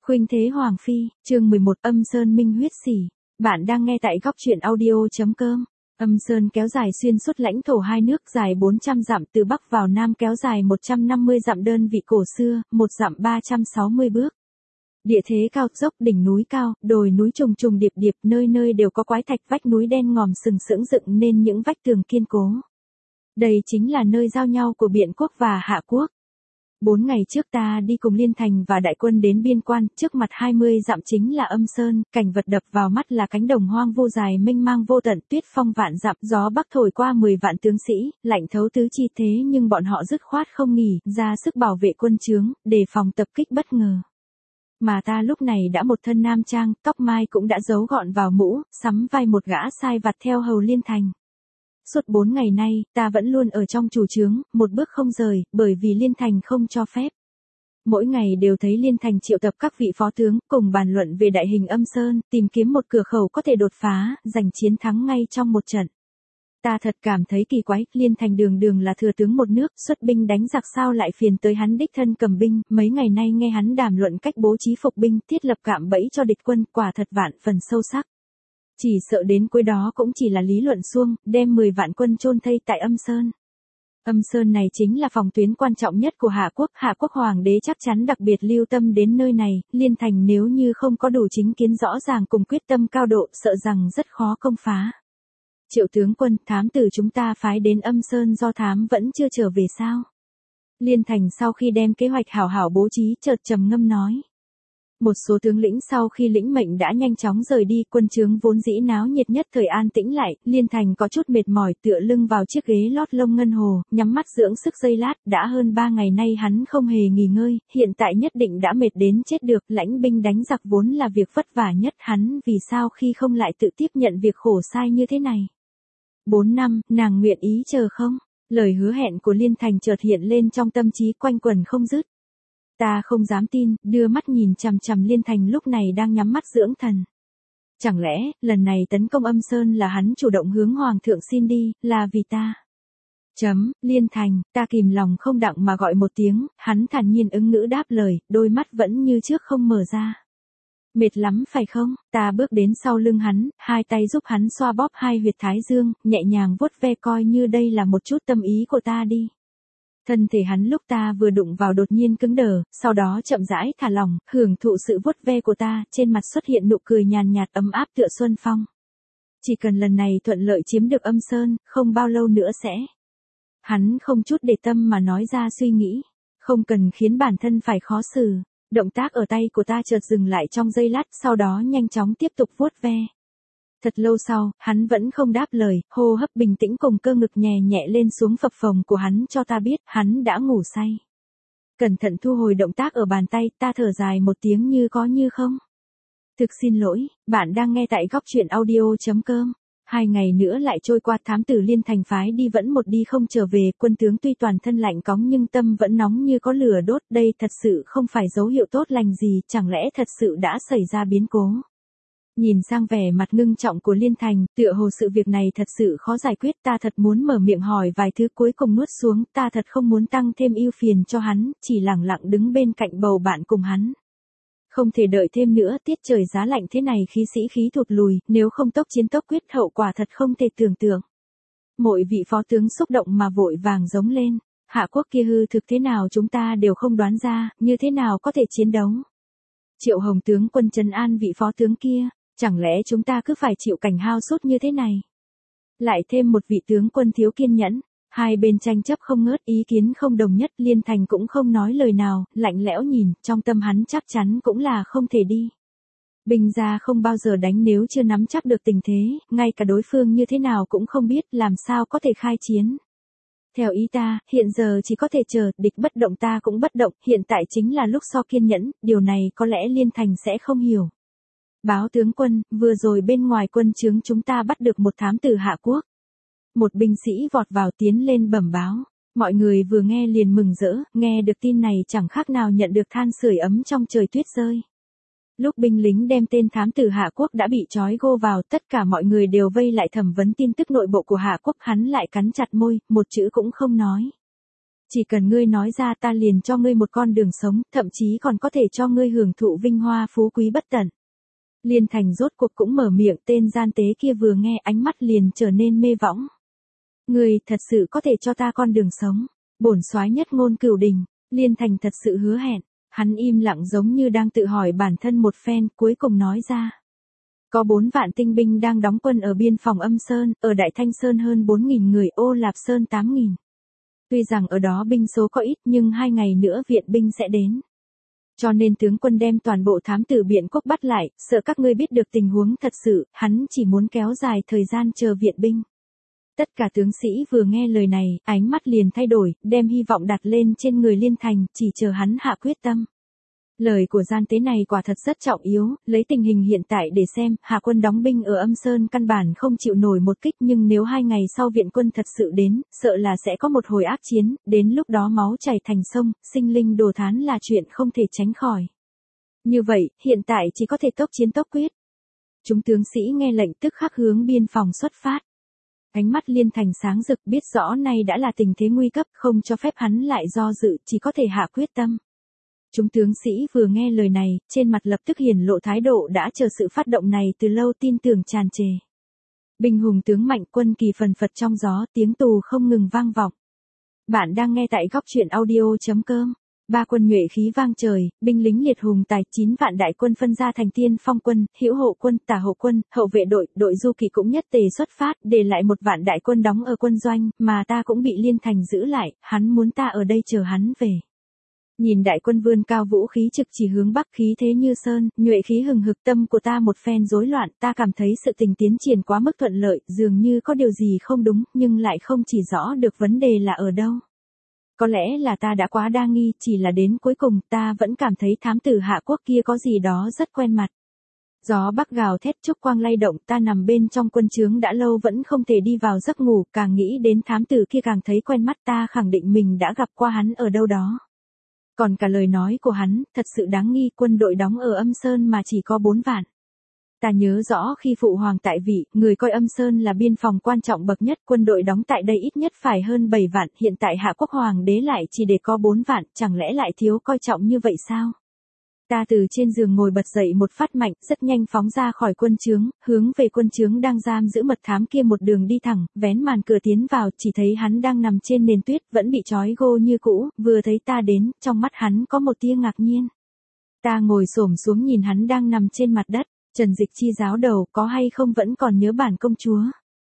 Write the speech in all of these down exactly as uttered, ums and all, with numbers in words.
Khuynh Thế Hoàng Phi, chương mười một Âm Sơn Minh Huyết Sỉ. Bạn đang nghe tại góc truyện audio.com. Âm Sơn kéo dài xuyên suốt lãnh thổ hai nước dài bốn trăm dặm từ Bắc vào Nam kéo dài một trăm năm mươi dặm đơn vị cổ xưa, một dặm ba trăm sáu mươi bước. Địa thế cao dốc đỉnh núi cao, đồi núi trùng trùng điệp điệp nơi nơi đều có quái thạch vách núi đen ngòm sừng sững dựng nên những vách tường kiên cố. Đây chính là nơi giao nhau của Biện Quốc và Hạ Quốc. Bốn ngày trước ta đi cùng Liên Thành và đại quân đến biên quan, trước mặt hai mươi dặm chính là Âm Sơn, cảnh vật đập vào mắt là cánh đồng hoang vô dài mênh mang vô tận, tuyết phong vạn dặm, gió bắc thổi qua mười vạn tướng sĩ, lạnh thấu tứ chi thế nhưng bọn họ dứt khoát không nghỉ, ra sức bảo vệ quân trướng, đề phòng tập kích bất ngờ. Mà ta lúc này đã một thân nam trang, tóc mai cũng đã giấu gọn vào mũ, sắm vai một gã sai vặt theo hầu Liên Thành. Suốt bốn ngày nay, ta vẫn luôn ở trong chủ trướng, một bước không rời, bởi vì Liên Thành không cho phép. Mỗi ngày đều thấy Liên Thành triệu tập các vị phó tướng, cùng bàn luận về đại hình Âm Sơn, tìm kiếm một cửa khẩu có thể đột phá, giành chiến thắng ngay trong một trận. Ta thật cảm thấy kỳ quái, Liên Thành đường đường là thừa tướng một nước, xuất binh đánh giặc sao lại phiền tới hắn đích thân cầm binh, mấy ngày nay nghe hắn đàm luận cách bố trí phục binh, thiết lập cạm bẫy cho địch quân, quả thật vạn phần sâu sắc. Chỉ sợ đến cuối đó cũng chỉ là lý luận suông, đem mười vạn quân chôn thây tại Âm Sơn. Âm Sơn này chính là phòng tuyến quan trọng nhất của Hạ Quốc, Hạ Quốc Hoàng đế chắc chắn đặc biệt lưu tâm đến nơi này, Liên Thành nếu như không có đủ chính kiến rõ ràng cùng quyết tâm cao độ, sợ rằng rất khó công phá. Triệu tướng quân, thám tử chúng ta phái đến Âm Sơn do thám vẫn chưa trở về sao? Liên Thành sau khi đem kế hoạch hảo hảo bố trí chợt trầm ngâm nói. Một số tướng lĩnh sau khi lĩnh mệnh đã nhanh chóng rời đi, quân trướng vốn dĩ náo nhiệt nhất thời an tĩnh lại, Liên Thành có chút mệt mỏi tựa lưng vào chiếc ghế lót lông ngân hồ, nhắm mắt dưỡng sức giây lát, đã hơn ba ngày nay hắn không hề nghỉ ngơi, hiện tại nhất định đã mệt đến chết được, lãnh binh đánh giặc vốn là việc vất vả nhất hắn, vì sao khi không lại tự tiếp nhận việc khổ sai như thế này. Bốn năm, nàng nguyện ý chờ không? Lời hứa hẹn của Liên Thành chợt hiện lên trong tâm trí quanh quẩn không dứt. Ta không dám tin, đưa mắt nhìn chằm chằm Liên Thành lúc này đang nhắm mắt dưỡng thần. Chẳng lẽ, lần này tấn công Âm Sơn là hắn chủ động hướng Hoàng thượng xin đi, là vì ta? Chấm, Liên Thành, ta kìm lòng không đặng mà gọi một tiếng, hắn thản nhiên ứng ngữ đáp lời, đôi mắt vẫn như trước không mở ra. Mệt lắm phải không? Ta bước đến sau lưng hắn, hai tay giúp hắn xoa bóp hai huyệt thái dương, nhẹ nhàng vuốt ve coi như đây là một chút tâm ý của ta đi. Thân thể hắn lúc ta vừa đụng vào đột nhiên cứng đờ, sau đó chậm rãi thả lỏng, hưởng thụ sự vuốt ve của ta, trên mặt xuất hiện nụ cười nhàn nhạt ấm áp tựa xuân phong. Chỉ cần lần này thuận lợi chiếm được Âm Sơn, không bao lâu nữa sẽ. Hắn không chút để tâm mà nói ra suy nghĩ, không cần khiến bản thân phải khó xử. Động tác ở tay của ta chợt dừng lại trong giây lát, sau đó nhanh chóng tiếp tục vuốt ve. Thật lâu sau, hắn vẫn không đáp lời, hô hấp bình tĩnh cùng cơ ngực nhẹ nhẹ lên xuống phập phồng của hắn cho ta biết, hắn đã ngủ say. Cẩn thận thu hồi động tác ở bàn tay, ta thở dài một tiếng như có như không. Thực xin lỗi, bạn đang nghe tại góc truyện audio.com. Hai ngày nữa lại trôi qua, thám tử Liên Thành phái đi vẫn một đi không trở về, quân tướng tuy toàn thân lạnh cóng nhưng tâm vẫn nóng như có lửa đốt, đây thật sự không phải dấu hiệu tốt lành gì, chẳng lẽ thật sự đã xảy ra biến cố. Nhìn sang vẻ mặt ngưng trọng của Liên Thành, tựa hồ sự việc này thật sự khó giải quyết, ta thật muốn mở miệng hỏi vài thứ cuối cùng nuốt xuống, ta thật không muốn tăng thêm ưu phiền cho hắn, chỉ lặng lặng đứng bên cạnh bầu bạn cùng hắn. Không thể đợi thêm nữa, tiết trời giá lạnh thế này khí sĩ khí thụt lùi, nếu không tốc chiến tốc quyết hậu quả thật không thể tưởng tượng. Mỗi vị phó tướng xúc động mà vội vàng giống lên, Hạ Quốc kia hư thực thế nào chúng ta đều không đoán ra, như thế nào có thể chiến đấu. Triệu Hồng tướng quân trấn an vị phó tướng kia, chẳng lẽ chúng ta cứ phải chịu cảnh hao sút như thế này. Lại thêm một vị tướng quân thiếu kiên nhẫn, hai bên tranh chấp không ngớt, ý kiến không đồng nhất, Liên Thành cũng không nói lời nào, lạnh lẽo nhìn, trong tâm hắn chắc chắn cũng là không thể đi. Binh ra không bao giờ đánh nếu chưa nắm chắc được tình thế, ngay cả đối phương như thế nào cũng không biết, làm sao có thể khai chiến. Theo ý ta, hiện giờ chỉ có thể chờ, địch bất động ta cũng bất động, hiện tại chính là lúc so kiên nhẫn, điều này có lẽ Liên Thành sẽ không hiểu. Báo tướng quân, vừa rồi bên ngoài quân trướng chúng ta bắt được một thám tử Hạ Quốc. Một binh sĩ vọt vào tiến lên bẩm báo. Mọi người vừa nghe liền mừng rỡ, nghe được tin này chẳng khác nào nhận được than sưởi ấm trong trời tuyết rơi. Lúc binh lính đem tên thám tử Hạ Quốc đã bị trói gô vào, tất cả mọi người đều vây lại thẩm vấn tin tức nội bộ của Hạ Quốc, hắn lại cắn chặt môi, một chữ cũng không nói. Chỉ cần ngươi nói ra ta liền cho ngươi một con đường sống, thậm chí còn có thể cho ngươi hưởng thụ vinh hoa phú quý bất tận. Liên Thành rốt cuộc cũng mở miệng, tên gian tế kia vừa nghe ánh mắt liền trở nên mê võng. Ngươi thật sự có thể cho ta con đường sống. Bổn soái nhất ngôn cửu đình, Liên Thành thật sự hứa hẹn. Hắn im lặng giống như đang tự hỏi bản thân một phen, cuối cùng nói ra. Có bốn vạn tinh binh đang đóng quân ở biên phòng Âm Sơn, ở Đại Thanh Sơn hơn bốn nghìn người, Ô Lạp Sơn tám nghìn. Tuy rằng ở đó binh số có ít nhưng hai ngày nữa viện binh sẽ đến. Cho nên tướng quân đem toàn bộ thám tử Biện Quốc bắt lại, sợ các ngươi biết được tình huống thật sự, hắn chỉ muốn kéo dài thời gian chờ viện binh. Tất cả tướng sĩ vừa nghe lời này, ánh mắt liền thay đổi, đem hy vọng đặt lên trên người Liên Thành, chỉ chờ hắn hạ quyết tâm. Lời của gian tế này quả thật rất trọng yếu, lấy tình hình hiện tại để xem, Hạ quân đóng binh ở Âm Sơn căn bản không chịu nổi một kích, nhưng nếu hai ngày sau viện quân thật sự đến, sợ là sẽ có một hồi ác chiến, đến lúc đó máu chảy thành sông, sinh linh đồ thán là chuyện không thể tránh khỏi. Như vậy, hiện tại chỉ có thể tốc chiến tốc quyết. Chúng tướng sĩ nghe lệnh tức khắc hướng biên phòng xuất phát. Ánh mắt Liên Thành sáng rực, biết rõ nay đã là tình thế nguy cấp, không cho phép hắn lại do dự, chỉ có thể hạ quyết tâm. Chúng tướng sĩ vừa nghe lời này, trên mặt lập tức hiển lộ thái độ đã chờ sự phát động này từ lâu, tin tưởng tràn trề. Binh hùng tướng mạnh, quân kỳ phần phật trong gió, tiếng tù không ngừng vang vọng. Bạn đang nghe tại góc truyện audio chấm com. Ba quân nhuệ khí vang trời, binh lính liệt hùng tài, chín vạn đại quân phân ra thành Tiên Phong quân, Hữu Hộ quân, Tả Hộ quân, hậu vệ đội, đội du kỵ cũng nhất tề xuất phát, để lại một vạn đại quân đóng ở quân doanh, mà ta cũng bị Liên Thành giữ lại, hắn muốn ta ở đây chờ hắn về. Nhìn đại quân vươn cao vũ khí trực chỉ hướng bắc, khí thế như sơn, nhuệ khí hừng hực, tâm của ta một phen rối loạn, ta cảm thấy sự tình tiến triển quá mức thuận lợi, dường như có điều gì không đúng, nhưng lại không chỉ rõ được vấn đề là ở đâu. Có lẽ là ta đã quá đa nghi, chỉ là đến cuối cùng ta vẫn cảm thấy thám tử Hạ quốc kia có gì đó rất quen mặt. Gió bắc gào thét, trúc quang lay động, ta nằm bên trong quân trướng đã lâu vẫn không thể đi vào giấc ngủ, càng nghĩ đến thám tử kia càng thấy quen mắt, ta khẳng định mình đã gặp qua hắn ở đâu đó. Còn cả lời nói của hắn, thật sự đáng nghi, quân đội đóng ở Âm Sơn mà chỉ có bốn vạn. Ta nhớ rõ khi phụ hoàng tại vị, người coi Âm Sơn là biên phòng quan trọng bậc nhất, quân đội đóng tại đây ít nhất phải hơn bảy vạn, hiện tại Hạ quốc hoàng đế lại chỉ để có bốn vạn, chẳng lẽ lại thiếu coi trọng như vậy sao? Ta từ trên giường ngồi bật dậy một phát mạnh, rất nhanh phóng ra khỏi quân trướng, hướng về quân trướng đang giam giữ mật thám kia một đường đi thẳng, vén màn cửa tiến vào, chỉ thấy hắn đang nằm trên nền tuyết, vẫn bị trói gô như cũ, vừa thấy ta đến, trong mắt hắn có một tia ngạc nhiên. Ta ngồi xổm xuống nhìn hắn đang nằm trên mặt đất, Trần Dịch Chi giáo đầu, có hay không vẫn còn nhớ bản công chúa?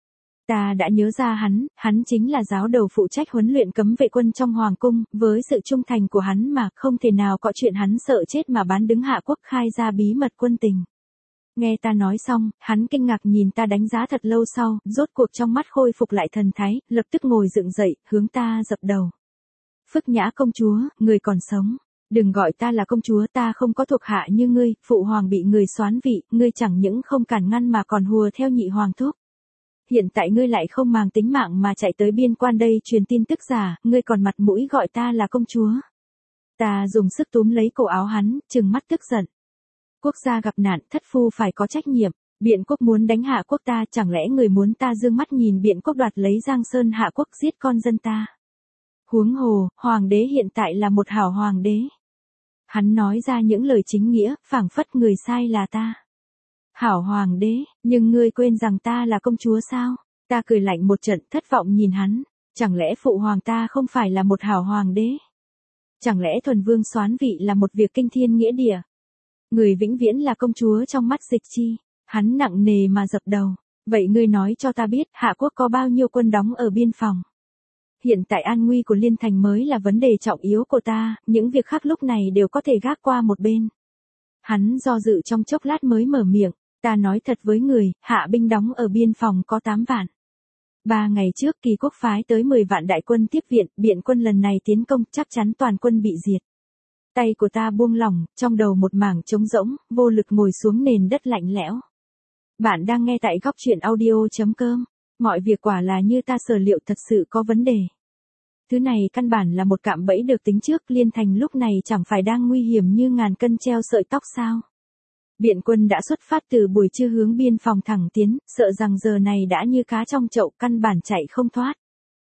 Ta đã nhớ ra hắn, hắn chính là giáo đầu phụ trách huấn luyện cấm vệ quân trong hoàng cung, với sự trung thành của hắn mà không thể nào có chuyện hắn sợ chết mà bán đứng Hạ quốc, khai ra bí mật quân tình. Nghe ta nói xong, hắn kinh ngạc nhìn ta đánh giá thật lâu sau, rốt cuộc trong mắt khôi phục lại thần thái, lập tức ngồi dựng dậy, hướng ta dập đầu. Phức Nhã công chúa, người còn sống. Đừng gọi ta là công chúa, ta không có thuộc hạ như ngươi, phụ hoàng bị người soán vị, ngươi chẳng những không cản ngăn mà còn hùa theo nhị hoàng thúc. Hiện tại ngươi lại không màng tính mạng mà chạy tới biên quan đây truyền tin tức giả, ngươi còn mặt mũi gọi ta là công chúa. Ta dùng sức túm lấy cổ áo hắn, trừng mắt tức giận. Quốc gia gặp nạn, thất phu phải có trách nhiệm, Biện Quốc muốn đánh Hạ quốc ta, chẳng lẽ người muốn ta dương mắt nhìn Biện Quốc đoạt lấy Giang Sơn Hạ quốc giết con dân ta. Huống hồ, hoàng đế hiện tại là một hảo hoàng đế. Hắn nói ra những lời chính nghĩa, phảng phất người sai là ta. Hảo hoàng đế, nhưng ngươi quên rằng ta là công chúa sao? Ta cười lạnh một trận, thất vọng nhìn hắn. Chẳng lẽ phụ hoàng ta không phải là một hảo hoàng đế? Chẳng lẽ thuần vương soán vị là một việc kinh thiên nghĩa địa? Người vĩnh viễn là công chúa trong mắt Dịch Chi. Hắn nặng nề mà dập đầu. Vậy ngươi nói cho ta biết, Hạ quốc có bao nhiêu quân đóng ở biên phòng? Hiện tại an nguy của Liên Thành mới là vấn đề trọng yếu của ta, những việc khác lúc này đều có thể gác qua một bên. Hắn do dự trong chốc lát mới mở miệng, ta nói thật với người, Hạ binh đóng ở biên phòng có tám vạn. Ba ngày trước Kỳ quốc phái tới mười vạn đại quân tiếp viện, Biện quân lần này tiến công chắc chắn toàn quân bị diệt. Tay của ta buông lỏng, trong đầu một mảng trống rỗng, vô lực ngồi xuống nền đất lạnh lẽo. Bạn đang nghe tại góc truyện audio chấm com. Mọi việc quả là như ta sở liệu, thật sự có vấn đề. Thứ này căn bản là một cạm bẫy được tính trước, Liên Thành lúc này chẳng phải đang nguy hiểm như ngàn cân treo sợi tóc sao. Biện quân đã xuất phát từ buổi trưa hướng biên phòng thẳng tiến, sợ rằng giờ này đã như cá trong chậu, căn bản chạy không thoát.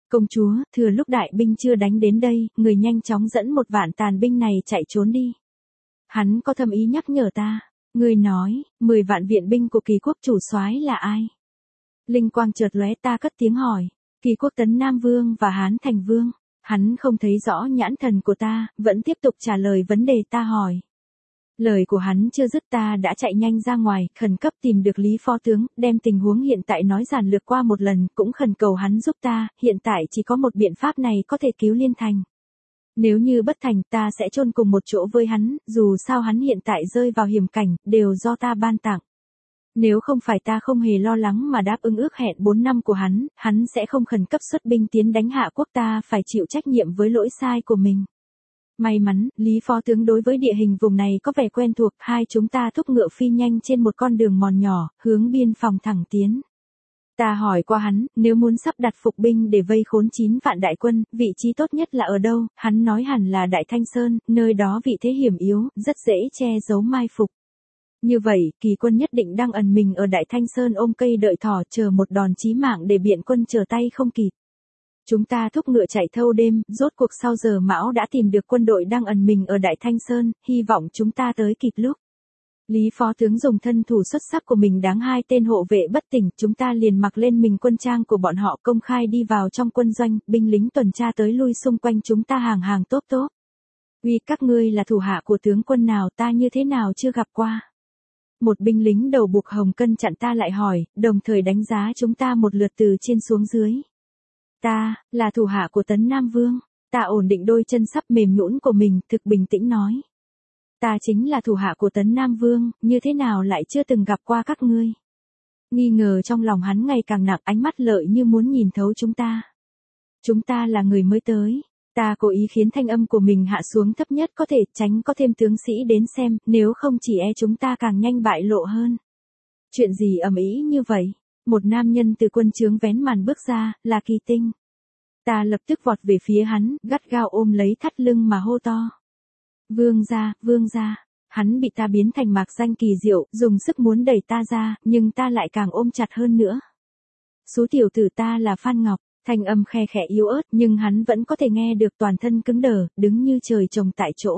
Công chúa, thừa lúc đại binh chưa đánh đến đây, người nhanh chóng dẫn một vạn tàn binh này chạy trốn đi. Hắn có thâm ý nhắc nhở ta. Người nói, mười vạn viện binh của Kỳ quốc chủ soái là ai? Linh quang chợt lóe, ta cất tiếng hỏi. Kỳ quốc Tấn Nam Vương và Hán Thành Vương. Hắn không thấy rõ nhãn thần của ta, vẫn tiếp tục trả lời vấn đề ta hỏi. Lời của hắn chưa dứt ta đã chạy nhanh ra ngoài, khẩn cấp tìm được Lý Phó Tướng, đem tình huống hiện tại nói giản lược qua một lần, cũng khẩn cầu hắn giúp ta, hiện tại chỉ có một biện pháp này có thể cứu Liên Thành. Nếu như bất thành ta sẽ chôn cùng một chỗ với hắn, dù sao hắn hiện tại rơi vào hiểm cảnh, đều do ta ban tặng. Nếu không phải ta không hề lo lắng mà đáp ứng ước hẹn bốn năm của hắn, hắn sẽ không khẩn cấp xuất binh tiến đánh Hạ quốc, ta phải chịu trách nhiệm với lỗi sai của mình. May mắn, Lý Phó Tướng đối với địa hình vùng này có vẻ quen thuộc, hai chúng ta thúc ngựa phi nhanh trên một con đường mòn nhỏ, hướng biên phòng thẳng tiến. Ta hỏi qua hắn, nếu muốn sắp đặt phục binh để vây khốn chín vạn đại quân, vị trí tốt nhất là ở đâu, hắn nói hẳn là Đại Thanh Sơn, nơi đó vị thế hiểm yếu, rất dễ che giấu mai phục. Như vậy, Kỳ quân nhất định đang ẩn mình ở Đại Thanh Sơn ôm cây đợi thỏ chờ một đòn chí mạng để biện quân chờ tay không kịp. Chúng ta thúc ngựa chạy thâu đêm, rốt cuộc sau giờ mão đã tìm được quân đội đang ẩn mình ở Đại Thanh Sơn, hy vọng chúng ta tới kịp lúc. Lý Phó Tướng dùng thân thủ xuất sắc của mình đáng hai tên hộ vệ bất tỉnh, chúng ta liền mặc lên mình quân trang của bọn họ công khai đi vào trong quân doanh, binh lính tuần tra tới lui xung quanh chúng ta hàng hàng tốt tốt. Vì các ngươi là thủ hạ của tướng quân nào ta như thế nào chưa gặp qua. Một binh lính đầu buộc hồng cân chặn ta lại hỏi, đồng thời đánh giá chúng ta một lượt từ trên xuống dưới. Ta, là thủ hạ của Tấn Nam Vương, ta ổn định đôi chân sắp mềm nhũn của mình, thực bình tĩnh nói. Ta chính là thủ hạ của Tấn Nam Vương, như thế nào lại chưa từng gặp qua các ngươi. Nghi ngờ trong lòng hắn ngày càng nặng, ánh mắt lợi như muốn nhìn thấu chúng ta. Chúng ta là người mới tới. Ta cố ý khiến thanh âm của mình hạ xuống thấp nhất có thể, tránh có thêm tướng sĩ đến xem, nếu không chỉ e chúng ta càng nhanh bại lộ hơn. Chuyện gì ầm ĩ như vậy? Một nam nhân từ quân trướng vén màn bước ra, là Kỳ Tinh. Ta lập tức vọt về phía hắn, gắt gao ôm lấy thắt lưng mà hô to. Vương gia, vương gia. Hắn bị ta biến thành mạc danh kỳ diệu, dùng sức muốn đẩy ta ra, nhưng ta lại càng ôm chặt hơn nữa. Số tiểu tử ta là Phan Ngọc, thanh âm khe khẽ yếu ớt, nhưng hắn vẫn có thể nghe được, toàn thân cứng đờ, đứng như trời trồng tại chỗ.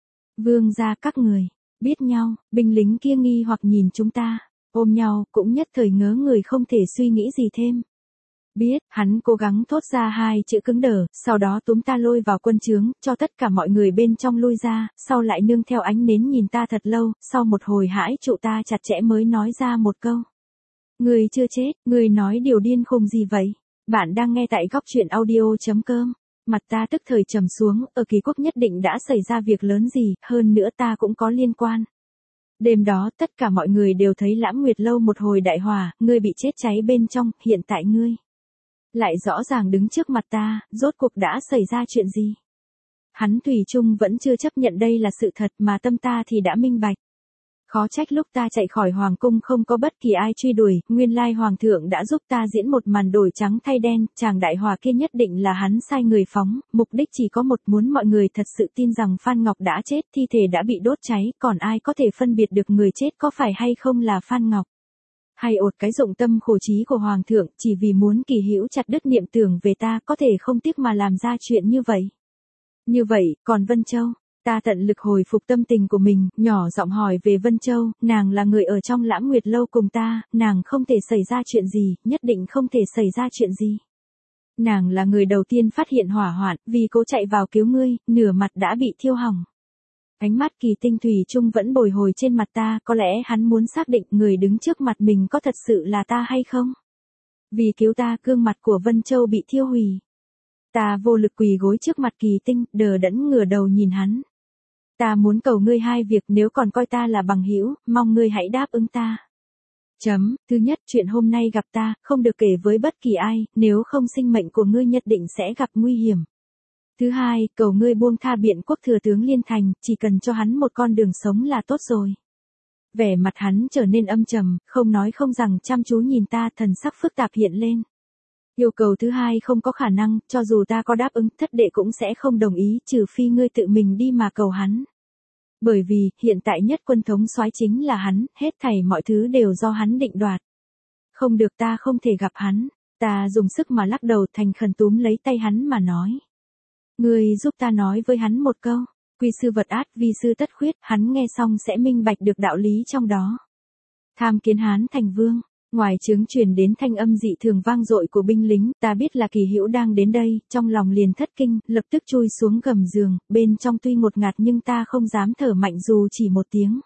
Vương gia, các người biết nhau, binh lính kia nghi hoặc nhìn chúng ta, ôm nhau, cũng nhất thời ngớ người không thể suy nghĩ gì thêm. Biết, hắn cố gắng thốt ra hai chữ cứng đờ, sau đó túm ta lôi vào quân trướng, cho tất cả mọi người bên trong lui ra, sau lại nương theo ánh nến nhìn ta thật lâu, sau một hồi hãi trụ ta chặt chẽ mới nói ra một câu. Người chưa chết, người nói điều điên khùng gì vậy? Bạn đang nghe tại góc truyện audio chấm com. Mặt ta tức thời trầm xuống, ở Kỳ quốc nhất định đã xảy ra việc lớn gì, hơn nữa ta cũng có liên quan. Đêm đó tất cả mọi người đều thấy Lãm Nguyệt lâu một hồi đại hỏa, ngươi bị chết cháy bên trong, hiện tại ngươi lại rõ ràng đứng trước mặt ta, rốt cuộc đã xảy ra chuyện gì? Hắn thủy chung vẫn chưa chấp nhận đây là sự thật mà tâm ta thì đã minh bạch. Khó trách lúc ta chạy khỏi hoàng cung không có bất kỳ ai truy đuổi, nguyên lai hoàng thượng đã giúp ta diễn một màn đổi trắng thay đen, chàng đại hỏa kia nhất định là hắn sai người phóng, mục đích chỉ có một, muốn mọi người thật sự tin rằng Phan Ngọc đã chết, thi thể đã bị đốt cháy, còn ai có thể phân biệt được người chết có phải hay không là Phan Ngọc. Hay ột cái dụng tâm khổ trí của hoàng thượng, chỉ vì muốn Kỳ Hữu chặt đứt niệm tưởng về ta, có thể không tiếc mà làm ra chuyện như vậy. Như vậy, còn Vân Châu? Ta tận lực hồi phục tâm tình của mình, nhỏ giọng hỏi về Vân Châu, nàng là người ở trong Lãm Nguyệt lâu cùng ta, nàng không thể xảy ra chuyện gì, nhất định không thể xảy ra chuyện gì. Nàng là người đầu tiên phát hiện hỏa hoạn, vì cố chạy vào cứu ngươi, nửa mặt đã bị thiêu hỏng. Ánh mắt Kỳ Tinh thủy chung vẫn bồi hồi trên mặt ta, có lẽ hắn muốn xác định người đứng trước mặt mình có thật sự là ta hay không. Vì cứu ta, gương mặt của Vân Châu bị thiêu hủy. Ta vô lực quỳ gối trước mặt Kỳ Tinh, đờ đẫn ngửa đầu nhìn hắn. Ta muốn cầu ngươi hai việc, nếu còn coi ta là bằng hữu, mong ngươi hãy đáp ứng ta. Chấm, thứ nhất, chuyện hôm nay gặp ta, không được kể với bất kỳ ai, nếu không sinh mệnh của ngươi nhất định sẽ gặp nguy hiểm. Thứ hai, cầu ngươi buông tha Biện quốc thừa tướng Liên Thành, chỉ cần cho hắn một con đường sống là tốt rồi. Vẻ mặt hắn trở nên âm trầm, không nói không rằng chăm chú nhìn ta, thần sắc phức tạp hiện lên. Yêu cầu thứ hai không có khả năng, cho dù ta có đáp ứng, thất đệ cũng sẽ không đồng ý, trừ phi ngươi tự mình đi mà cầu hắn. Bởi vì, hiện tại nhất quân thống soái chính là hắn, hết thảy mọi thứ đều do hắn định đoạt. Không được, ta không thể gặp hắn. Ta dùng sức mà lắc đầu, thành khẩn túm lấy tay hắn mà nói. Ngươi giúp ta nói với hắn một câu, quy sư vật át vi sư tất khuyết, hắn nghe xong sẽ minh bạch được đạo lý trong đó. Tham kiến Hán thành vương, ngoài trướng truyền đến thanh âm dị thường vang dội của binh lính, ta biết là Kỳ Hữu đang đến đây, trong lòng liền thất kinh, lập tức chui xuống gầm giường, bên trong tuy ngột ngạt nhưng ta không dám thở mạnh dù chỉ một tiếng.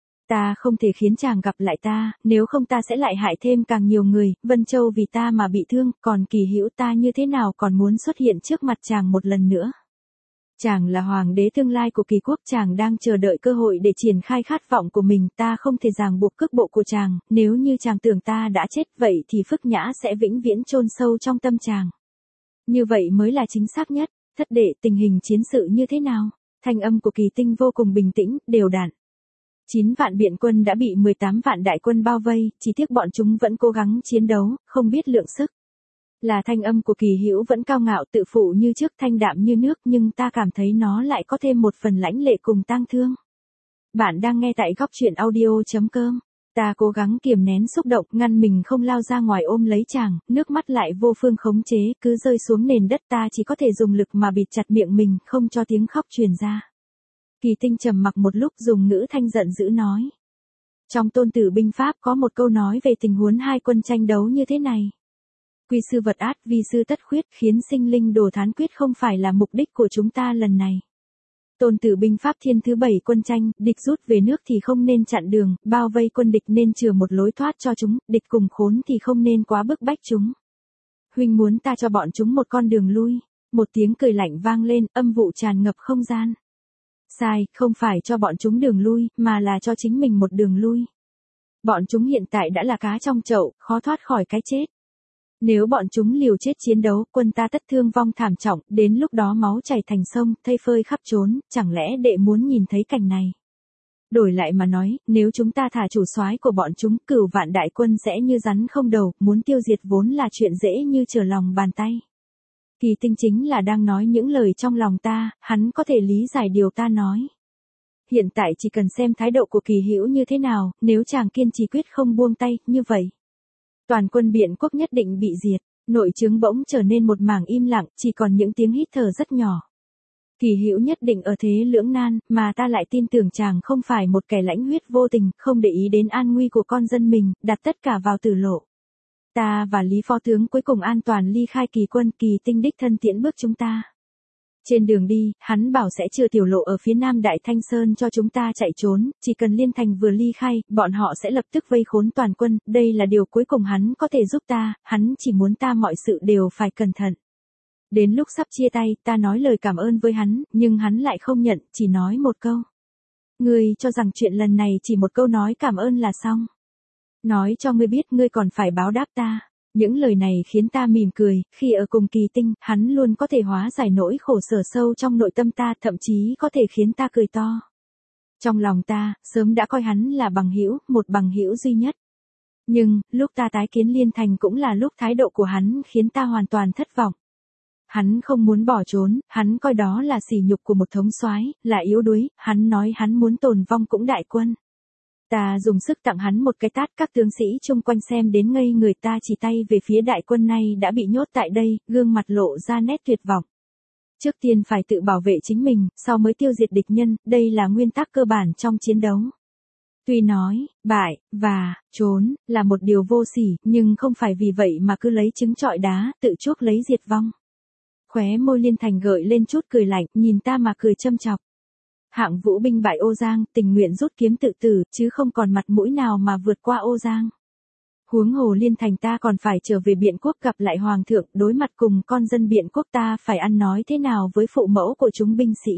Ta không thể khiến chàng gặp lại ta, nếu không ta sẽ lại hại thêm càng nhiều người, Vân Châu vì ta mà bị thương, còn Kỳ Hữu ta như thế nào còn muốn xuất hiện trước mặt chàng một lần nữa. Chàng là hoàng đế tương lai của Kỳ quốc, chàng đang chờ đợi cơ hội để triển khai khát vọng của mình, ta không thể ràng buộc cước bộ của chàng, nếu như chàng tưởng ta đã chết vậy thì Phức Nhã sẽ vĩnh viễn chôn sâu trong tâm chàng. Như vậy mới là chính xác nhất. Thất đệ, tình hình chiến sự như thế nào? Thanh âm của Kỳ Tinh vô cùng bình tĩnh, đều đặn. chín vạn biện quân đã bị mười tám vạn đại quân bao vây, chỉ tiếc bọn chúng vẫn cố gắng chiến đấu, không biết lượng sức. Là thanh âm của Kỳ Hữu vẫn cao ngạo tự phụ như trước, thanh đạm như nước, nhưng ta cảm thấy nó lại có thêm một phần lãnh lệ cùng tang thương. Bạn đang nghe tại góc truyện audio chấm com. Ta cố gắng kiềm nén xúc động, ngăn mình không lao ra ngoài ôm lấy chàng, nước mắt lại vô phương khống chế, cứ rơi xuống nền đất, ta chỉ có thể dùng lực mà bịt chặt miệng mình, không cho tiếng khóc truyền ra. Kỳ Tinh trầm mặc một lúc, dùng ngữ thanh giận dữ nói. Trong Tôn Tử binh pháp có một câu nói về tình huống hai quân tranh đấu như thế này. Quy sư vật át vi sư tất khuyết, khiến sinh linh đồ thán quyết không phải là mục đích của chúng ta lần này. Tôn Tử binh pháp thiên thứ bảy quân tranh, địch rút về nước thì không nên chặn đường, bao vây quân địch nên chừa một lối thoát cho chúng, địch cùng khốn thì không nên quá bức bách chúng. Huynh muốn ta cho bọn chúng một con đường lui. Một tiếng cười lạnh vang lên, âm vụ tràn ngập không gian. Sai, không phải cho bọn chúng đường lui, mà là cho chính mình một đường lui. Bọn chúng hiện tại đã là cá trong chậu, khó thoát khỏi cái chết. Nếu bọn chúng liều chết chiến đấu, quân ta tất thương vong thảm trọng, đến lúc đó máu chảy thành sông, thây phơi khắp trốn, chẳng lẽ đệ muốn nhìn thấy cảnh này? Đổi lại mà nói, nếu chúng ta thả chủ soái của bọn chúng, cửu vạn đại quân sẽ như rắn không đầu, muốn tiêu diệt vốn là chuyện dễ như trở lòng bàn tay. Kỳ Tinh chính là đang nói những lời trong lòng ta, hắn có thể lý giải điều ta nói. Hiện tại chỉ cần xem thái độ của Kỳ Hữu như thế nào, nếu chàng kiên trì quyết không buông tay, như vậy. Toàn quân Biện quốc nhất định bị diệt, nội trướng bỗng trở nên một mảng im lặng, chỉ còn những tiếng hít thở rất nhỏ. Kỳ Hữu nhất định ở thế lưỡng nan, mà ta lại tin tưởng chàng không phải một kẻ lãnh huyết vô tình, không để ý đến an nguy của con dân mình, đặt tất cả vào tử lộ. Ta và Lý Phó Tướng cuối cùng an toàn ly khai Kỳ quân, Kỳ Tinh đích thân tiễn bước chúng ta. Trên đường đi, hắn bảo sẽ chừa tiểu lộ ở phía nam Đại Thanh Sơn cho chúng ta chạy trốn, chỉ cần Liên Thành vừa ly khai, bọn họ sẽ lập tức vây khốn toàn quân, đây là điều cuối cùng hắn có thể giúp ta, hắn chỉ muốn ta mọi sự đều phải cẩn thận. Đến lúc sắp chia tay, ta nói lời cảm ơn với hắn, nhưng hắn lại không nhận, chỉ nói một câu. Ngươi cho rằng chuyện lần này chỉ một câu nói cảm ơn là xong. Nói cho ngươi biết ngươi còn phải báo đáp ta. Những lời này khiến ta mỉm cười, khi ở cùng Kỳ Tinh, hắn luôn có thể hóa giải nỗi khổ sở sâu trong nội tâm ta, thậm chí có thể khiến ta cười to. Trong lòng ta, sớm đã coi hắn là bằng hữu, một bằng hữu duy nhất. Nhưng, lúc ta tái kiến Liên Thành cũng là lúc thái độ của hắn khiến ta hoàn toàn thất vọng. Hắn không muốn bỏ trốn, hắn coi đó là sỉ nhục của một thống soái, là yếu đuối, hắn nói hắn muốn tồn vong cũng đại quân. Ta dùng sức tặng hắn một cái tát, các tướng sĩ chung quanh xem đến ngây người, ta chỉ tay về phía đại quân này đã bị nhốt tại đây, gương mặt lộ ra nét tuyệt vọng. Trước tiên phải tự bảo vệ chính mình, sau mới tiêu diệt địch nhân, đây là nguyên tắc cơ bản trong chiến đấu. Tuy nói, bại, và, trốn, là một điều vô sỉ, nhưng không phải vì vậy mà cứ lấy trứng trọi đá, tự chuốc lấy diệt vong. Khóe môi Liên Thành gợi lên chút cười lạnh, nhìn ta mà cười châm chọc. Hạng Vũ binh bại Ô Giang, tình nguyện rút kiếm tự tử, chứ không còn mặt mũi nào mà vượt qua Ô Giang. Huống hồ Liên Thành ta còn phải trở về Biện quốc gặp lại Hoàng thượng, đối mặt cùng con dân Biện quốc, ta phải ăn nói thế nào với phụ mẫu của chúng binh sĩ.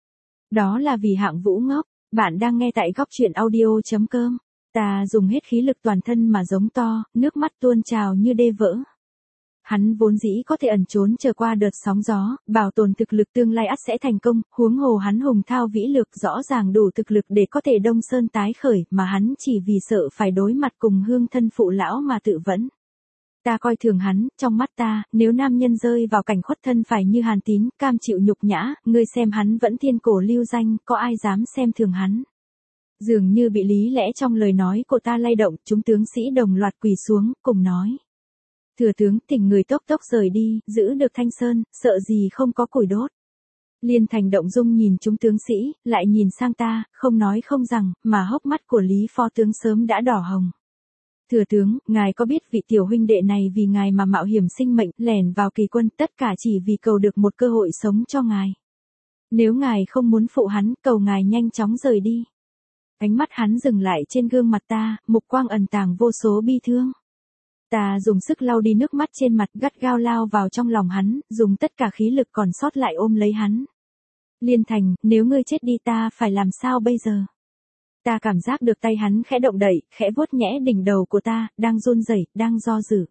Đó là vì Hạng Vũ ngốc. Bạn đang nghe tại góc truyện audio chấm com. Ta dùng hết khí lực toàn thân mà giống to, nước mắt tuôn trào như đê vỡ. Hắn vốn dĩ có thể ẩn trốn chờ qua đợt sóng gió, bảo tồn thực lực tương lai ắt sẽ thành công, huống hồ hắn hùng thao vĩ lược, rõ ràng đủ thực lực để có thể Đông Sơn tái khởi, mà hắn chỉ vì sợ phải đối mặt cùng hương thân phụ lão mà tự vẫn. Ta coi thường hắn, trong mắt ta, nếu nam nhân rơi vào cảnh khuất thân phải như Hàn Tín, cam chịu nhục nhã, ngươi xem hắn vẫn thiên cổ lưu danh, có ai dám xem thường hắn. Dường như bị lý lẽ trong lời nói của ta lay động, chúng tướng sĩ đồng loạt quỳ xuống, cùng nói. Thừa tướng thỉnh người tốc tốc rời đi, giữ được Thanh Sơn, sợ gì không có củi đốt. Liên Thành động dung nhìn chúng tướng sĩ, lại nhìn sang ta, không nói không rằng, mà hốc mắt của Lý Phó tướng sớm đã đỏ hồng. Thừa tướng, ngài có biết vị tiểu huynh đệ này vì ngài mà mạo hiểm sinh mệnh, lẻn vào kỳ quân, tất cả chỉ vì cầu được một cơ hội sống cho ngài. Nếu ngài không muốn phụ hắn, cầu ngài nhanh chóng rời đi. Ánh mắt hắn dừng lại trên gương mặt ta, mục quang ẩn tàng vô số bi thương. Ta dùng sức lau đi nước mắt trên mặt, gắt gao lao vào trong lòng hắn, dùng tất cả khí lực còn sót lại ôm lấy hắn. Liên Thành, nếu ngươi chết đi ta phải làm sao bây giờ? Ta cảm giác được tay hắn khẽ động đậy, khẽ vuốt nhẽ đỉnh đầu của ta, đang run rẩy, đang do dự.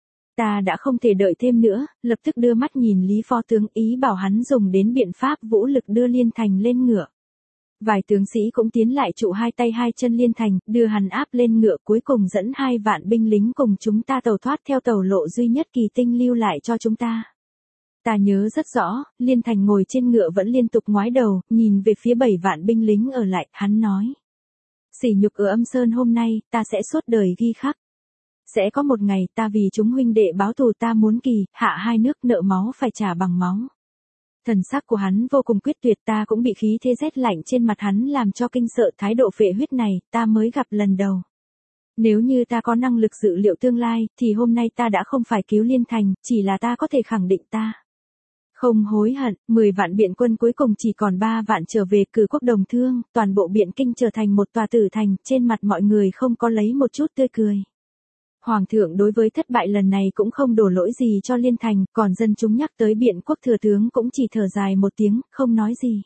Ta đã không thể đợi thêm nữa, lập tức đưa mắt nhìn Lý Phó tướng, ý bảo hắn dùng đến biện pháp vũ lực đưa Liên Thành lên ngựa. Vài tướng sĩ cũng tiến lại trụ hai tay hai chân Liên Thành, đưa hắn áp lên ngựa, cuối cùng dẫn hai vạn binh lính cùng chúng ta tàu thoát theo tàu lộ duy nhất Kỳ Tinh lưu lại cho chúng ta. Ta nhớ rất rõ, Liên Thành ngồi trên ngựa vẫn liên tục ngoái đầu, nhìn về phía bảy vạn binh lính ở lại, hắn nói. Sỉ nhục ở Âm Sơn hôm nay, ta sẽ suốt đời ghi khắc. Sẽ có một ngày ta vì chúng huynh đệ báo thù, ta muốn Kỳ, Hạ hai nước nợ máu phải trả bằng máu. Thần sắc của hắn vô cùng quyết tuyệt, ta cũng bị khí thế rét lạnh trên mặt hắn làm cho kinh sợ. Thái độ phệ huyết này, ta mới gặp lần đầu. Nếu như ta có năng lực dự liệu tương lai, thì hôm nay ta đã không phải cứu Liên Thành, chỉ là ta có thể khẳng định ta không hối hận. Mười vạn biện quân cuối cùng chỉ còn ba vạn trở về cử quốc đồng thương, toàn bộ Biện Kinh trở thành một tòa tử thành, trên mặt mọi người không có lấy một chút tươi cười. Hoàng thượng đối với thất bại lần này cũng không đổ lỗi gì cho Liên Thành, còn dân chúng nhắc tới Biện Quốc thừa tướng cũng chỉ thở dài một tiếng, không nói gì.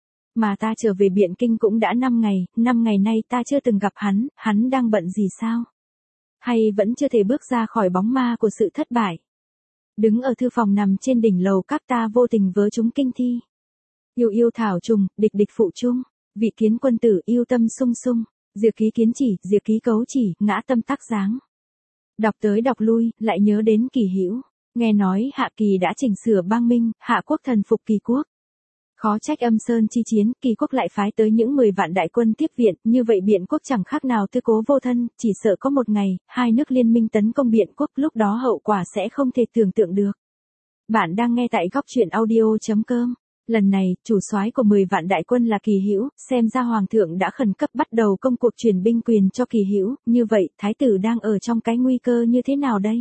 Mà ta trở về Biện Kinh cũng đã năm ngày, năm ngày nay ta chưa từng gặp hắn, hắn đang bận gì sao? Hay vẫn chưa thể bước ra khỏi bóng ma của sự thất bại? Đứng ở thư phòng nằm trên đỉnh lầu các, ta vô tình vớ chúng kinh thi. Yêu yêu thảo trùng, địch địch phụ chung, vị kiến quân tử yêu tâm sung sung, diệt ký kiến chỉ, diệt ký cấu chỉ, ngã tâm tác dáng. Đọc tới đọc lui, lại nhớ đến Kỳ Hữu, nghe nói Hạ Kỳ đã chỉnh sửa bang minh, Hạ quốc thần phục Kỳ quốc. Khó trách Âm Sơn chi chiến, Kỳ quốc lại phái tới những mười vạn đại quân tiếp viện, như vậy Biện Quốc chẳng khác nào tư cố vô thân, chỉ sợ có một ngày, hai nước liên minh tấn công Biện Quốc, lúc đó hậu quả sẽ không thể tưởng tượng được. Bạn đang nghe tại góc truyện audio chấm com. Lần này, chủ soái của mười vạn đại quân là Kỳ Hữu, xem ra hoàng thượng đã khẩn cấp bắt đầu công cuộc truyền binh quyền cho Kỳ Hữu, như vậy, thái tử đang ở trong cái nguy cơ như thế nào đây?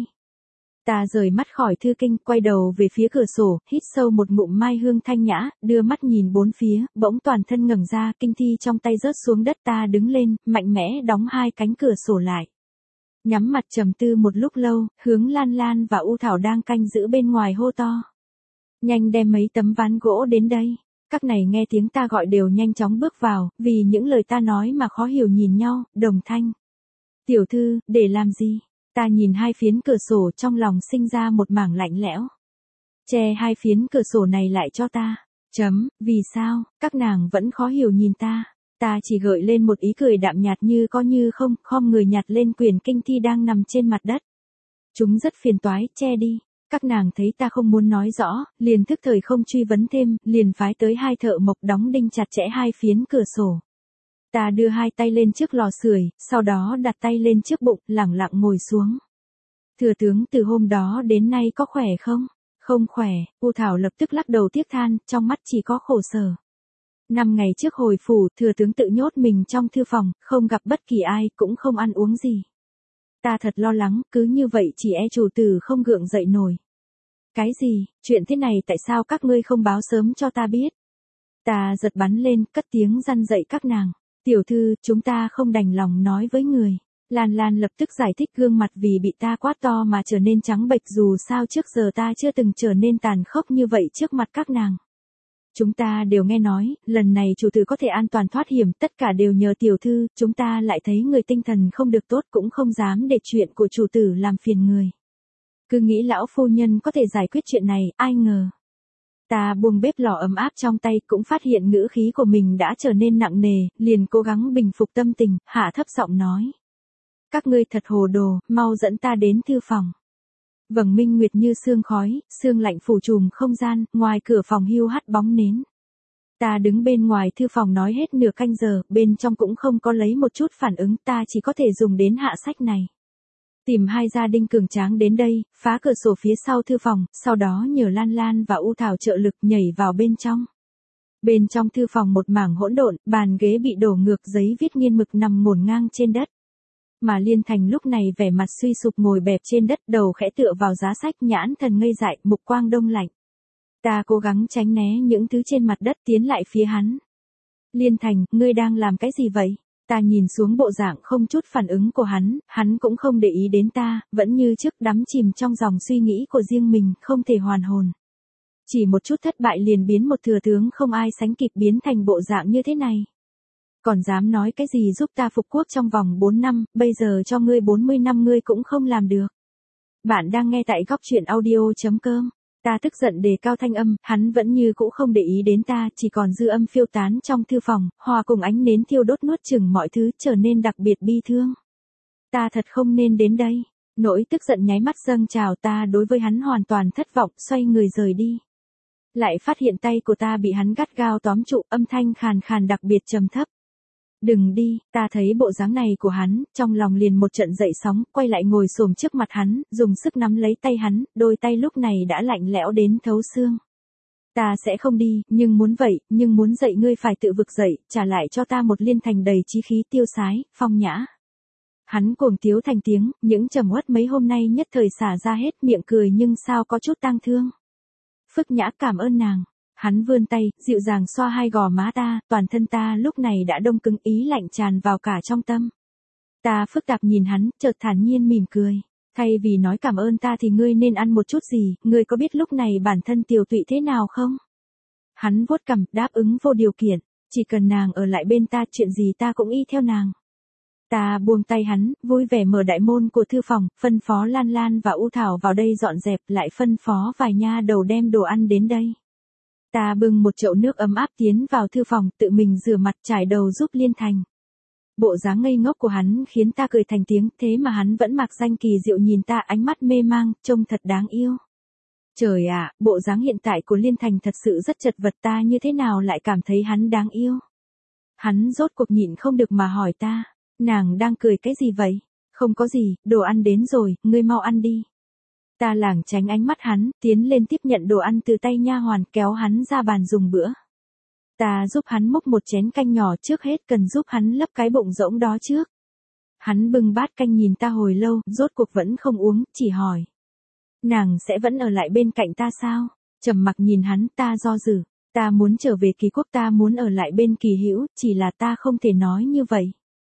Ta rời mắt khỏi thư kinh, quay đầu về phía cửa sổ, hít sâu một ngụm mai hương thanh nhã, đưa mắt nhìn bốn phía, bỗng toàn thân ngẩng ra, kinh thi trong tay rớt xuống đất. Ta đứng lên, mạnh mẽ đóng hai cánh cửa sổ lại. Nhắm mặt trầm tư một lúc lâu, hướng Lan Lan và U Thảo đang canh giữ bên ngoài hô to. Nhanh đem mấy tấm ván gỗ đến đây. Các này nghe tiếng ta gọi đều nhanh chóng bước vào, vì những lời ta nói mà khó hiểu nhìn nhau, đồng thanh. Tiểu thư, để làm gì? Ta nhìn hai phiến cửa sổ trong lòng sinh ra một mảng lạnh lẽo. Che hai phiến cửa sổ này lại cho ta. Chấm, vì sao? Các nàng vẫn khó hiểu nhìn ta. Ta chỉ gợi lên một ý cười đạm nhạt như có như không, khom người nhặt lên quyển kinh thi đang nằm trên mặt đất. Chúng rất phiền toái, che đi. Các nàng thấy ta không muốn nói rõ, liền thức thời không truy vấn thêm, liền phái tới hai thợ mộc đóng đinh chặt chẽ hai phiến cửa sổ. Ta đưa hai tay lên trước lò sưởi, sau đó đặt tay lên trước bụng, lẳng lặng ngồi xuống. Thừa tướng từ hôm đó đến nay có khỏe không? Không khỏe, U Thảo lập tức lắc đầu tiếc than, trong mắt chỉ có khổ sở. Năm ngày trước hồi phủ, thừa tướng tự nhốt mình trong thư phòng, không gặp bất kỳ ai, cũng không ăn uống gì. Ta thật lo lắng, cứ như vậy chỉ e chủ tử không gượng dậy nổi. Cái gì, chuyện thế này tại sao các ngươi không báo sớm cho ta biết? Ta giật bắn lên, cất tiếng răn dậy các nàng. Tiểu thư, chúng ta không đành lòng nói với người. Lan Lan lập tức giải thích, gương mặt vì bị ta quát to mà trở nên trắng bệch, dù sao trước giờ ta chưa từng trở nên tàn khốc như vậy trước mặt các nàng. Chúng ta đều nghe nói, lần này chủ tử có thể an toàn thoát hiểm, tất cả đều nhờ tiểu thư, chúng ta lại thấy người tinh thần không được tốt, cũng không dám để chuyện của chủ tử làm phiền người. Cứ nghĩ lão phu nhân có thể giải quyết chuyện này, ai ngờ. Ta buông bếp lò ấm áp trong tay, cũng phát hiện ngữ khí của mình đã trở nên nặng nề, liền cố gắng bình phục tâm tình, hạ thấp giọng nói. Các ngươi thật hồ đồ, mau dẫn ta đến thư phòng. Vầng minh nguyệt như sương khói, sương lạnh phủ trùm không gian, ngoài cửa phòng hiu hắt bóng nến. Ta đứng bên ngoài thư phòng nói hết nửa canh giờ, bên trong cũng không có lấy một chút phản ứng, ta chỉ có thể dùng đến hạ sách này. Tìm hai gia đình cường tráng đến đây, phá cửa sổ phía sau thư phòng, sau đó nhờ Lan Lan và U Thảo trợ lực nhảy vào bên trong. Bên trong thư phòng một mảng hỗn độn, bàn ghế bị đổ ngược, giấy viết nghiên mực nằm ngổn ngang trên đất. Mà Liên Thành lúc này vẻ mặt suy sụp ngồi bẹp trên đất, đầu khẽ tựa vào giá sách, nhãn thần ngây dại, mục quang đông lạnh. Ta cố gắng tránh né những thứ trên mặt đất, tiến lại phía hắn. Liên Thành, ngươi đang làm cái gì vậy? Ta nhìn xuống bộ dạng không chút phản ứng của hắn, hắn cũng không để ý đến ta, vẫn như trước đắm chìm trong dòng suy nghĩ của riêng mình, không thể hoàn hồn. Chỉ một chút thất bại liền biến một thừa tướng không ai sánh kịp biến thành bộ dạng như thế này. Còn dám nói cái gì giúp ta phục quốc trong vòng bốn năm, bây giờ cho ngươi bốn mươi năm ngươi cũng không làm được. Bạn đang nghe tại góc truyện audio.com. Ta tức giận đề cao thanh âm, hắn vẫn như cũ không để ý đến ta, chỉ còn dư âm phiêu tán trong thư phòng, hòa cùng ánh nến thiêu đốt nuốt chửng mọi thứ, trở nên đặc biệt bi thương. Ta thật không nên đến đây. Nỗi tức giận nháy mắt dâng trào, ta đối với hắn hoàn toàn thất vọng, xoay người rời đi. Lại phát hiện tay của ta bị hắn gắt gao tóm trụ, âm thanh khàn khàn đặc biệt trầm thấp. Đừng đi, ta thấy bộ dáng này của hắn, trong lòng liền một trận dậy sóng, quay lại ngồi xổm trước mặt hắn, dùng sức nắm lấy tay hắn, đôi tay lúc này đã lạnh lẽo đến thấu xương. Ta sẽ không đi, nhưng muốn vậy, nhưng muốn dậy ngươi phải tự vực dậy, trả lại cho ta một Liên Thành đầy chí khí, tiêu sái, phong nhã. Hắn cuồng tiếu thành tiếng, những trầm uất mấy hôm nay nhất thời xả ra hết, miệng cười nhưng sao có chút tang thương. Phức Nhã, cảm ơn nàng. Hắn vươn tay, dịu dàng xoa hai gò má ta, toàn thân ta lúc này đã đông cứng, ý lạnh tràn vào cả trong tâm. Ta phức tạp nhìn hắn, chợt thản nhiên mỉm cười. Thay vì nói cảm ơn ta thì ngươi nên ăn một chút gì, ngươi có biết lúc này bản thân tiều tụy thế nào không? Hắn vuốt cằm, đáp ứng vô điều kiện, chỉ cần nàng ở lại bên ta, chuyện gì ta cũng y theo nàng. Ta buông tay hắn, vui vẻ mở đại môn của thư phòng, phân phó Lan Lan và U Thảo vào đây dọn dẹp, lại phân phó vài nha đầu đem đồ ăn đến đây. Ta bưng một chậu nước ấm áp tiến vào thư phòng, tự mình rửa mặt trải đầu giúp Liên Thành. Bộ dáng ngây ngốc của hắn khiến ta cười thành tiếng, thế mà hắn vẫn mặc danh kỳ diệu nhìn ta, ánh mắt mê mang, trông thật đáng yêu. Trời ạ, bộ dáng hiện tại của Liên Thành thật sự rất chật vật, ta như thế nào lại cảm thấy hắn đáng yêu. Hắn rốt cuộc nhịn không được mà hỏi ta, nàng đang cười cái gì vậy? Không có gì, đồ ăn đến rồi, ngươi mau ăn đi. Ta lảng tránh ánh mắt hắn, tiến lên tiếp nhận đồ ăn từ tay nha hoàn, kéo hắn ra bàn dùng bữa. Ta giúp hắn múc một chén canh nhỏ, trước hết cần giúp hắn lấp cái bụng rỗng đó trước. Hắn bưng bát canh nhìn ta hồi lâu, rốt cuộc vẫn không uống, chỉ hỏi. Nàng sẽ vẫn ở lại bên cạnh ta sao? Trầm mặc nhìn hắn, ta do dự. Ta muốn trở về Kỳ Quốc, ta muốn ở lại bên Kỳ Hữu, chỉ là ta không thể nói như vậy.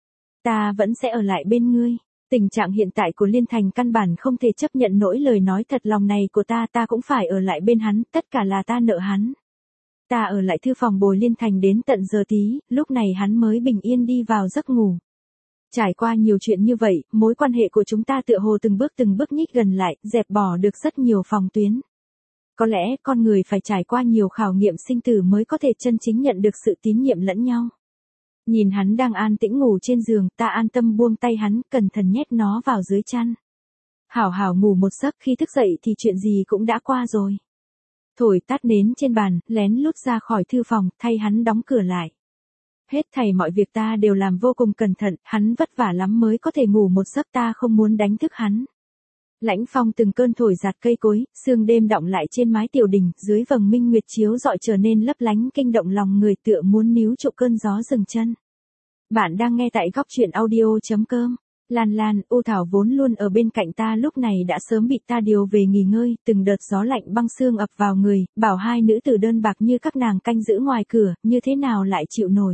Ta vẫn sẽ ở lại bên ngươi. Tình trạng hiện tại của Liên Thành căn bản không thể chấp nhận nỗi lời nói thật lòng này của ta, ta cũng phải ở lại bên hắn, tất cả là ta nợ hắn. Ta ở lại thư phòng bồi Liên Thành đến tận giờ tí, lúc này hắn mới bình yên đi vào giấc ngủ. Trải qua nhiều chuyện như vậy, mối quan hệ của chúng ta tựa hồ từng bước từng bước nhích gần lại, dẹp bỏ được rất nhiều phòng tuyến. Có lẽ con người phải trải qua nhiều khảo nghiệm sinh tử mới có thể chân chính nhận được sự tín nhiệm lẫn nhau. Nhìn hắn đang an tĩnh ngủ trên giường, ta an tâm buông tay hắn, cẩn thận nhét nó vào dưới chăn. Hảo hảo ngủ một giấc, khi thức dậy thì chuyện gì cũng đã qua rồi. Thổi tắt nến trên bàn, lén lút ra khỏi thư phòng, thay hắn đóng cửa lại. Hết thảy mọi việc ta đều làm vô cùng cẩn thận, hắn vất vả lắm mới có thể ngủ một giấc, ta không muốn đánh thức hắn. Lãnh phong từng cơn thổi giạt cây cối, sương đêm đọng lại trên mái tiểu đình, dưới vầng minh nguyệt chiếu rọi trở nên lấp lánh, kinh động lòng người, tựa muốn níu trụ cơn gió dừng chân. Bạn đang nghe tại góc truyện audio.com. Lan Lan, U Thảo vốn luôn ở bên cạnh ta lúc này đã sớm bị ta điều về nghỉ ngơi, từng đợt gió lạnh băng xương ập vào người, bảo hai nữ tử đơn bạc như các nàng canh giữ ngoài cửa, như thế nào lại chịu nổi.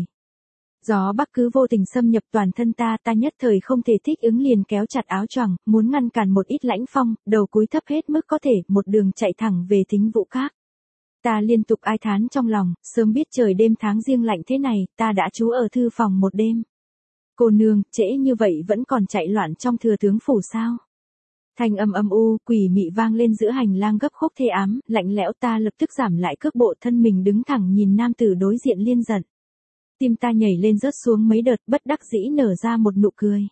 Gió bắc cứ vô tình xâm nhập toàn thân ta, ta nhất thời không thể thích ứng liền kéo chặt áo choàng, muốn ngăn cản một ít lãnh phong, đầu cúi thấp hết mức có thể, một đường chạy thẳng về Thính Vũ Các. Ta liên tục ai thán trong lòng, sớm biết trời đêm tháng riêng lạnh thế này, ta đã trú ở thư phòng một đêm. Cô nương, trễ như vậy vẫn còn chạy loạn trong thừa tướng phủ sao? Thanh âm âm u, quỷ mị vang lên giữa hành lang gấp khúc thê ám, lạnh lẽo, ta lập tức giảm lại cước bộ, thân mình đứng thẳng nhìn nam tử đối diện Liên giận. Tim ta nhảy lên rớt xuống mấy đợt, bất đắc dĩ nở ra một nụ cười.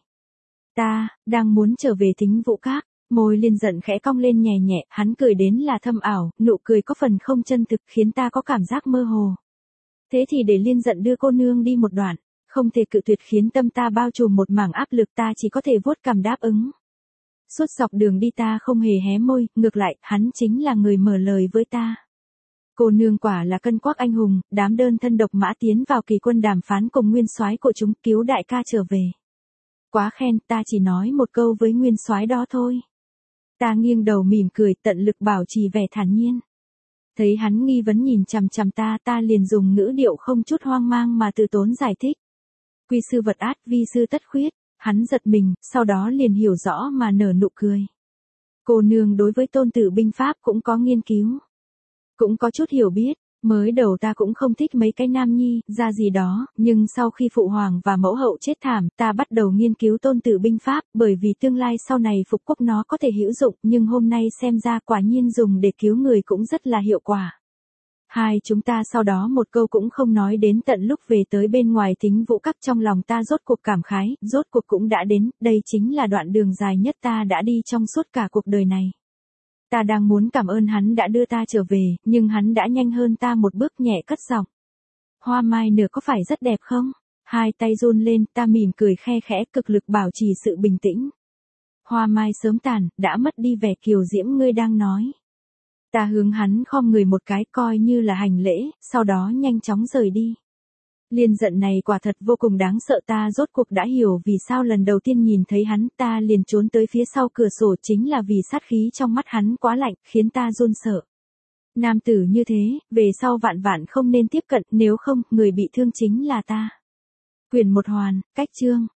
Ta, đang muốn trở về Thính Vũ Các, môi Liên giận khẽ cong lên nhẹ nhẹ, hắn cười đến là thâm ảo, nụ cười có phần không chân thực khiến ta có cảm giác mơ hồ. Thế thì để Liên giận đưa cô nương đi một đoạn, không thể cự tuyệt khiến tâm ta bao trùm một mảng áp lực, ta chỉ có thể vuốt cằm đáp ứng. Suốt dọc đường đi ta không hề hé môi, ngược lại, hắn chính là người mở lời với ta. Cô nương quả là cân quắc anh hùng, đám đơn thân độc mã tiến vào kỳ quân đàm phán cùng nguyên soái của chúng, cứu đại ca trở về. Quá khen, ta chỉ nói một câu với nguyên soái đó thôi. Ta nghiêng đầu mỉm cười, tận lực bảo trì vẻ thản nhiên. Thấy hắn nghi vấn nhìn chằm chằm ta, ta liền dùng ngữ điệu không chút hoang mang mà từ tốn giải thích. Quy sư vật át, vi sư tất khuyết. Hắn giật mình, sau đó liền hiểu rõ mà nở nụ cười. Cô nương đối với tôn tử binh pháp cũng có nghiên cứu. Cũng có chút hiểu biết, mới đầu ta cũng không thích mấy cái nam nhi, ra gì đó, nhưng sau khi phụ hoàng và mẫu hậu chết thảm, ta bắt đầu nghiên cứu tôn tử binh pháp, bởi vì tương lai sau này phục quốc nó có thể hữu dụng, nhưng hôm nay xem ra quả nhiên dùng để cứu người cũng rất là hiệu quả. Hai chúng ta sau đó một câu cũng không nói đến tận lúc về tới bên ngoài Thính Vũ Các, trong lòng ta rốt cuộc cảm khái, rốt cuộc cũng đã đến, đây chính là đoạn đường dài nhất ta đã đi trong suốt cả cuộc đời này. Ta đang muốn cảm ơn hắn đã đưa ta trở về, nhưng hắn đã nhanh hơn ta một bước, nhẹ cất giọng. Hoa mai nửa có phải rất đẹp không? Hai tay run lên, ta mỉm cười khe khẽ, cực lực bảo trì sự bình tĩnh. Hoa mai sớm tàn, đã mất đi vẻ kiều diễm ngươi đang nói. Ta hướng hắn khom người một cái coi như là hành lễ, sau đó nhanh chóng rời đi. Liên giận này quả thật vô cùng đáng sợ, ta rốt cuộc đã hiểu vì sao lần đầu tiên nhìn thấy hắn ta liền trốn tới phía sau cửa sổ, chính là vì sát khí trong mắt hắn quá lạnh, khiến ta run sợ. Nam tử như thế, về sau vạn vạn không nên tiếp cận, nếu không, người bị thương chính là ta. Quyền một hoàn, cách chương.